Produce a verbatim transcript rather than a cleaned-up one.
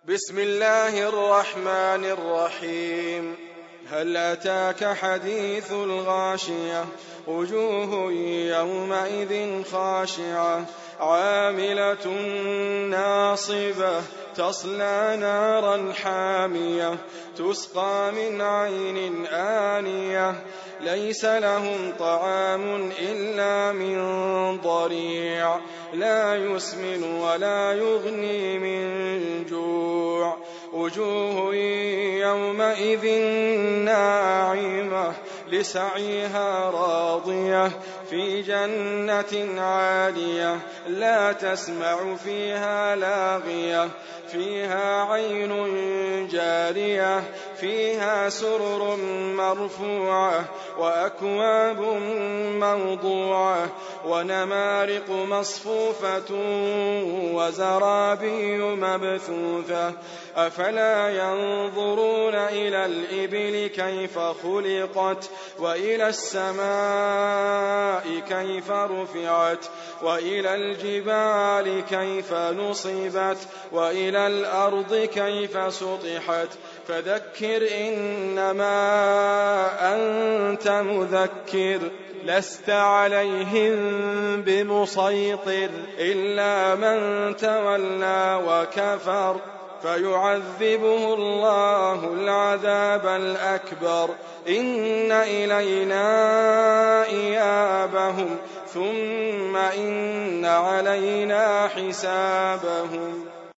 بسم الله الرحمن الرحيم. هل أتاك حديث الغاشية؟ وجوه يومئذ خاشعة عاملة ناصبة تصلى نارا حامية تسقى من عين آنية ليس لهم طعام إلا من ضريع لا يسمن ولا يغني من جوع وجوه يومئذ ناعمة لسعيها راضية في جنة عالية لا تسمع فيها لاغية فيها عين جارية فيها سرر مرفوعة وأكواب موضوعة ونمارق مصفوفة وزرابي مبثوثة أفلا ينظرون إلى الإبل كيف خلقت وإلى السماء كيف رفعت وإلى الجبال كيف نصبت وإلى الأرض كيف سطحت فذكر إنما أنت مذكر لست عليهم بمسيطر إلا من تولى وكفر فيعذبه الله العذاب الأكبر إن إلينا إيابهم ثم إن علينا حسابهم.